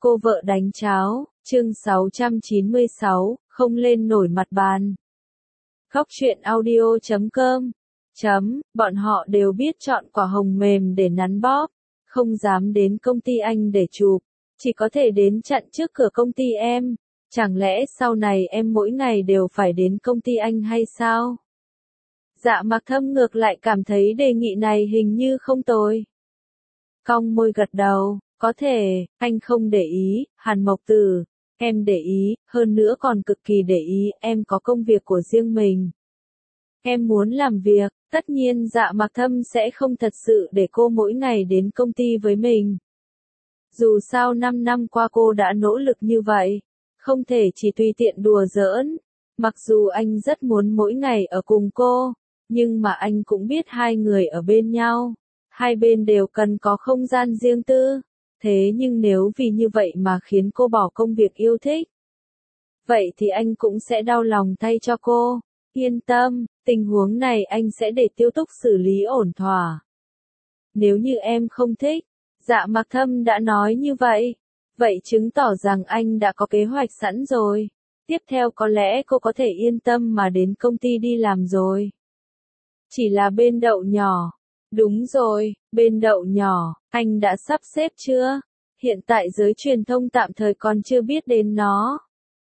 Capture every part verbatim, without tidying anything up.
Cô vợ đánh cháo, chương sáu trăm chín mươi sáu, không lên nổi mặt bàn. Khóc chuyện audio chấm com chấm, bọn họ đều biết chọn quả hồng mềm để nắn bóp, không dám đến công ty anh để chụp, chỉ có thể đến chặn trước cửa công ty em. Chẳng lẽ sau này em mỗi ngày đều phải đến công ty anh hay sao? Dạ Mặc Thâm ngược lại cảm thấy đề nghị này hình như không tồi. Cong môi gật đầu, có thể, anh không để ý. Hàn Mộc Tử, em để ý, hơn nữa còn cực kỳ để ý, em có công việc của riêng mình. Em muốn làm việc, tất nhiên Dạ Mặc Thâm sẽ không thật sự để cô mỗi ngày đến công ty với mình. Dù sao năm năm qua cô đã nỗ lực như vậy, không thể chỉ tùy tiện đùa giỡn. Mặc dù anh rất muốn mỗi ngày ở cùng cô, nhưng mà anh cũng biết hai người ở bên nhau, hai bên đều cần có không gian riêng tư. Thế nhưng nếu vì như vậy mà khiến cô bỏ công việc yêu thích, vậy thì anh cũng sẽ đau lòng thay cho cô. Yên tâm, tình huống này anh sẽ để Tiêu Túc xử lý ổn thỏa. Nếu như em không thích, Dạ Mặc Thâm đã nói như vậy, vậy chứng tỏ rằng anh đã có kế hoạch sẵn rồi. Tiếp theo có lẽ cô có thể yên tâm mà đến công ty đi làm rồi. Chỉ là bên đậu nhỏ. Đúng rồi, bên đậu nhỏ, anh đã sắp xếp chưa? Hiện tại giới truyền thông tạm thời còn chưa biết đến nó.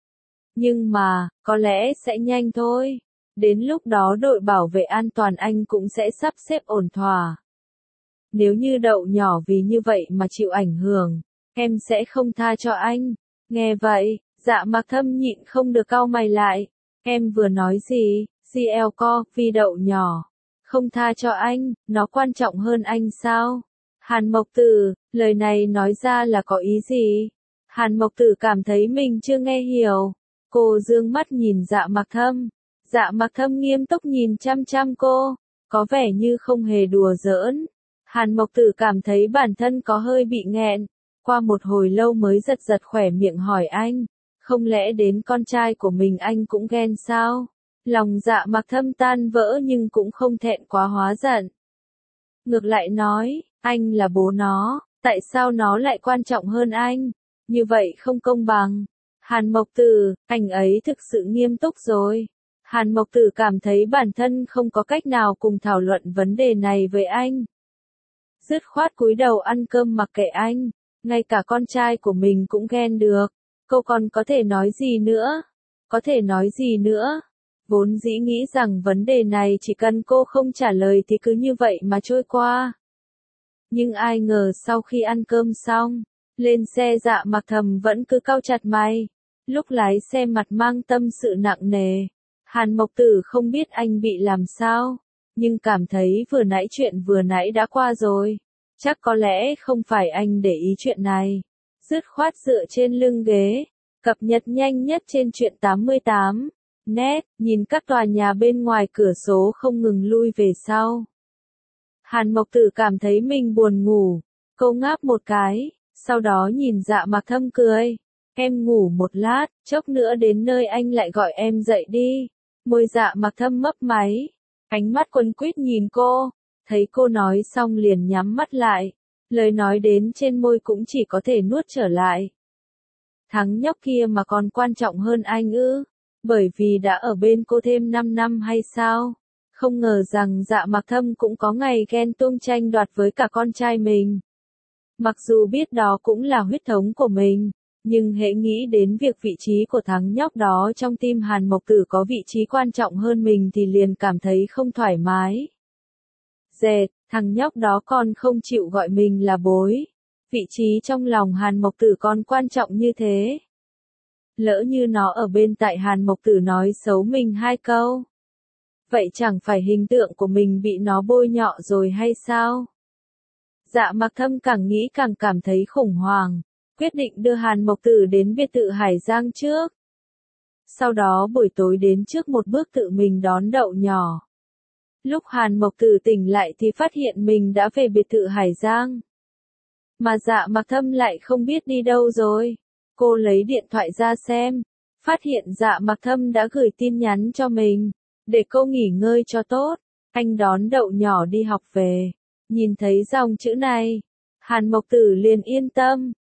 Nhưng mà, có lẽ sẽ nhanh thôi. Đến lúc đó đội bảo vệ an toàn anh cũng sẽ sắp xếp ổn thỏa. Nếu như đậu nhỏ vì như vậy mà chịu ảnh hưởng, em sẽ không tha cho anh. Nghe vậy, Dạ Mặc Thâm nhịn không được cau mày lại. Em vừa nói gì? giê lờ co, vì đậu nhỏ. Không tha cho anh, nó quan trọng hơn anh sao? Hàn Mộc Tử, lời này nói ra là có ý gì? Hàn Mộc Tử cảm thấy mình chưa nghe hiểu. Cô dương mắt nhìn Dạ Mặc Thâm. Dạ Mặc Thâm nghiêm túc nhìn chăm chăm cô, có vẻ như không hề đùa giỡn. Hàn Mộc Tử cảm thấy bản thân có hơi bị nghẹn, qua một hồi lâu mới giật giật khỏe miệng hỏi anh, không lẽ đến con trai của mình anh cũng ghen sao? Lòng Dạ Mặc Thâm tan vỡ nhưng cũng không thẹn quá hóa giận. Ngược lại nói, anh là bố nó, tại sao nó lại quan trọng hơn anh? Như vậy không công bằng. Hàn Mộc Tử, anh ấy thực sự nghiêm túc rồi. Hàn Mộc Tử cảm thấy bản thân không có cách nào cùng thảo luận vấn đề này với anh. Dứt khoát cúi đầu ăn cơm mặc kệ anh, ngay cả con trai của mình cũng ghen được. Cô còn có thể nói gì nữa? Có thể nói gì nữa? Vốn dĩ nghĩ rằng vấn đề này chỉ cần cô không trả lời thì cứ như vậy mà trôi qua. Nhưng ai ngờ sau khi ăn cơm xong, lên xe Dạ Mặc Thâm vẫn cứ cau chặt mày. Lúc lái xe mặt mang tâm sự nặng nề. Hàn Mộc Tử không biết anh bị làm sao, nhưng cảm thấy vừa nãy chuyện vừa nãy đã qua rồi. Chắc có lẽ không phải anh để ý chuyện này. Dứt khoát dựa trên lưng ghế, cập nhật nhanh nhất trên truyện tám mươi tám. Net, nhìn các tòa nhà bên ngoài cửa sổ không ngừng lui về sau. Hàn Mộc Tử cảm thấy mình buồn ngủ, cô ngáp một cái, sau đó nhìn Dạ Mặc Thâm cười. Em ngủ một lát, chốc nữa đến nơi anh lại gọi em dậy đi. Môi Dạ Mặc Thâm mấp máy, ánh mắt quấn quýt nhìn cô, thấy cô nói xong liền nhắm mắt lại, lời nói đến trên môi cũng chỉ có thể nuốt trở lại. Thằng nhóc kia mà còn quan trọng hơn anh ư? Bởi vì đã ở bên cô thêm năm năm hay sao? Không ngờ rằng Dạ Mặc Thâm cũng có ngày ghen tuông tranh đoạt với cả con trai mình. Mặc dù biết đó cũng là huyết thống của mình, nhưng hễ nghĩ đến việc vị trí của thằng nhóc đó trong tim Hàn Mộc Tử có vị trí quan trọng hơn mình thì liền cảm thấy không thoải mái. Dệt, thằng nhóc đó còn không chịu gọi mình là bối. Vị trí trong lòng Hàn Mộc Tử còn quan trọng như thế. Lỡ như nó ở bên tại Hàn Mộc Tử nói xấu mình hai câu, vậy chẳng phải hình tượng của mình bị nó bôi nhọ rồi hay sao? Dạ Mặc Thâm càng nghĩ càng cảm thấy khủng hoảng, quyết định đưa Hàn Mộc Tử đến biệt thự Hải Giang trước. Sau đó buổi tối đến trước một bước tự mình đón đậu nhỏ. Lúc Hàn Mộc Tử tỉnh lại thì phát hiện mình đã về biệt thự Hải Giang. Mà Dạ Mặc Thâm lại không biết đi đâu rồi. Cô lấy điện thoại ra xem, phát hiện Dạ Mặc Thâm đã gửi tin nhắn cho mình, để cô nghỉ ngơi cho tốt, anh đón đậu nhỏ đi học về. Nhìn thấy dòng chữ này, Hàn Mộc Tử liền yên tâm,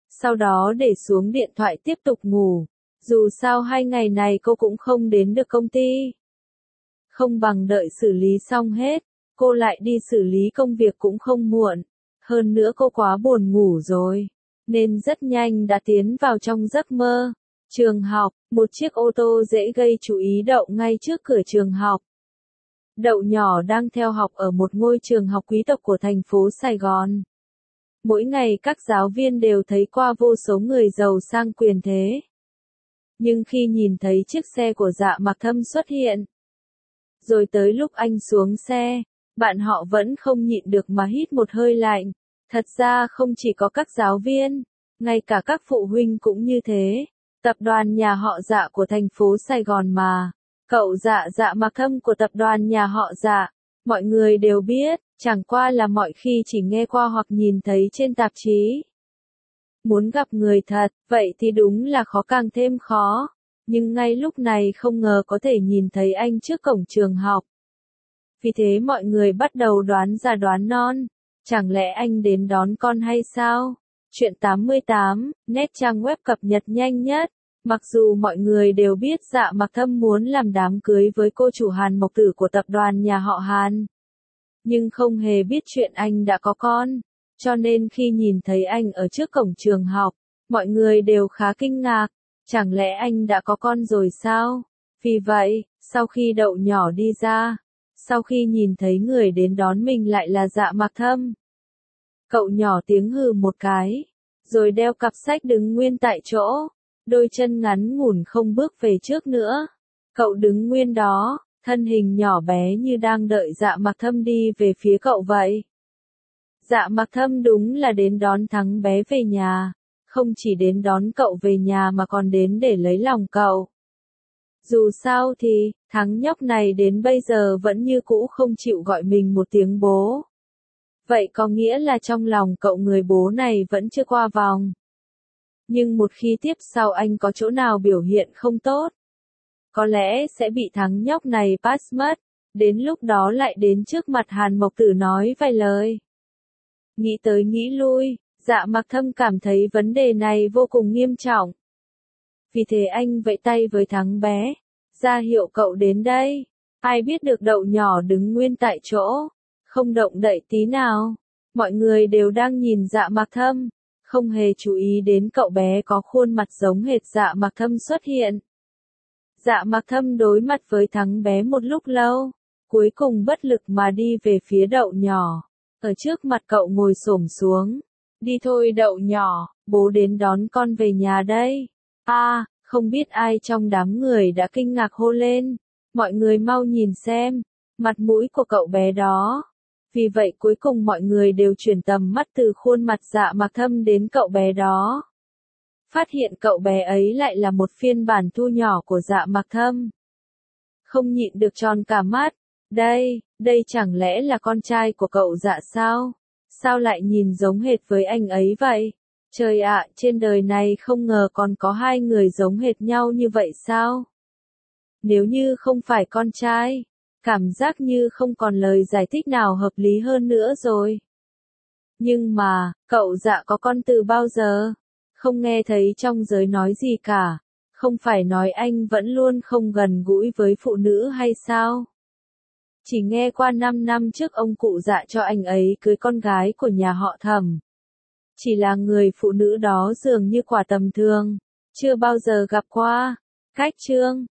sau đó để xuống điện thoại tiếp tục ngủ. Dù sao hai ngày này cô cũng không đến được công ty. Không bằng đợi xử lý xong hết, cô lại đi xử lý công việc cũng không muộn. Hơn nữa cô quá buồn ngủ rồi, nên rất nhanh đã tiến vào trong giấc mơ. Trường học, một chiếc ô tô dễ gây chú ý đậu ngay trước cửa trường học. Đậu nhỏ đang theo học ở một ngôi trường học quý tộc của thành phố Sài Gòn. Mỗi ngày các giáo viên đều thấy qua vô số người giàu sang quyền thế. Nhưng khi nhìn thấy chiếc xe của Dạ Mặc Thâm xuất hiện, rồi tới lúc anh xuống xe, bạn họ vẫn không nhịn được mà hít một hơi lạnh. Thật ra không chỉ có các giáo viên, ngay cả các phụ huynh cũng như thế. Tập đoàn nhà họ Dạ của thành phố Sài Gòn mà. Cậu Dạ Dạ Mặc Thâm của tập đoàn nhà họ Dạ. Mọi người đều biết, chẳng qua là mọi khi chỉ nghe qua hoặc nhìn thấy trên tạp chí. Muốn gặp người thật, vậy thì đúng là khó càng thêm khó. Nhưng ngay lúc này không ngờ có thể nhìn thấy anh trước cổng trường học. Vì thế mọi người bắt đầu đoán già đoán non. Chẳng lẽ anh đến đón con hay sao? Chuyện tám mươi tám, net trang web cập nhật nhanh nhất. Mặc dù mọi người đều biết Dạ Mặc Thâm muốn làm đám cưới với cô chủ Hàn Mộc Tử của tập đoàn nhà họ Hàn, nhưng không hề biết chuyện anh đã có con. Cho nên khi nhìn thấy anh ở trước cổng trường học, mọi người đều khá kinh ngạc. Chẳng lẽ anh đã có con rồi sao? Vì vậy, sau khi Đậu nhỏ đi ra, sau khi nhìn thấy người đến đón mình lại là Dạ Mặc Thâm, cậu nhỏ tiếng hừ một cái, rồi đeo cặp sách đứng nguyên tại chỗ, đôi chân ngắn ngủn không bước về trước nữa. Cậu đứng nguyên đó, thân hình nhỏ bé như đang đợi Dạ Mặc Thâm đi về phía cậu vậy. Dạ Mặc Thâm đúng là đến đón thằng bé về nhà, không chỉ đến đón cậu về nhà mà còn đến để lấy lòng cậu. Dù sao thì, thằng nhóc này đến bây giờ vẫn như cũ không chịu gọi mình một tiếng bố. Vậy có nghĩa là trong lòng cậu người bố này vẫn chưa qua vòng. Nhưng một khi tiếp sau anh có chỗ nào biểu hiện không tốt, có lẽ sẽ bị thằng nhóc này pass mất, đến lúc đó lại đến trước mặt Hàn Mộc Tử nói vài lời. Nghĩ tới nghĩ lui, Dạ Mặc Thâm cảm thấy vấn đề này vô cùng nghiêm trọng. Vì thế anh vẫy tay với thằng bé, ra hiệu cậu đến đây. Ai biết được Đậu nhỏ đứng nguyên tại chỗ, không động đậy tí nào. Mọi người đều đang nhìn Dạ Mặc Thâm, không hề chú ý đến cậu bé có khuôn mặt giống hệt Dạ Mặc Thâm xuất hiện. Dạ Mặc Thâm đối mặt với thằng bé một lúc lâu, cuối cùng bất lực mà đi về phía Đậu nhỏ. Ở trước mặt cậu ngồi xổm xuống. Đi thôi Đậu nhỏ, bố đến đón con về nhà đây. A, à, không biết ai trong đám người đã kinh ngạc hô lên. Mọi người mau nhìn xem, mặt mũi của cậu bé đó. Vì vậy cuối cùng mọi người đều chuyển tầm mắt từ khuôn mặt Dạ Mặc Thâm đến cậu bé đó. Phát hiện cậu bé ấy lại là một phiên bản thu nhỏ của Dạ Mặc Thâm. Không nhịn được tròn cả mắt. Đây, đây chẳng lẽ là con trai của cậu Dạ sao? Sao lại nhìn giống hệt với anh ấy vậy? Trời ạ, trên đời này không ngờ còn có hai người giống hệt nhau như vậy sao? Nếu như không phải con trai, cảm giác như không còn lời giải thích nào hợp lý hơn nữa rồi. Nhưng mà, cậu Dạ có con từ bao giờ? Không nghe thấy trong giới nói gì cả. Không phải nói anh vẫn luôn không gần gũi với phụ nữ hay sao? Chỉ nghe qua năm năm trước ông cụ Dạ cho anh ấy cưới con gái của nhà họ Thẩm. Chỉ là người phụ nữ đó dường như quả tầm thường, chưa bao giờ gặp qua. Cách chương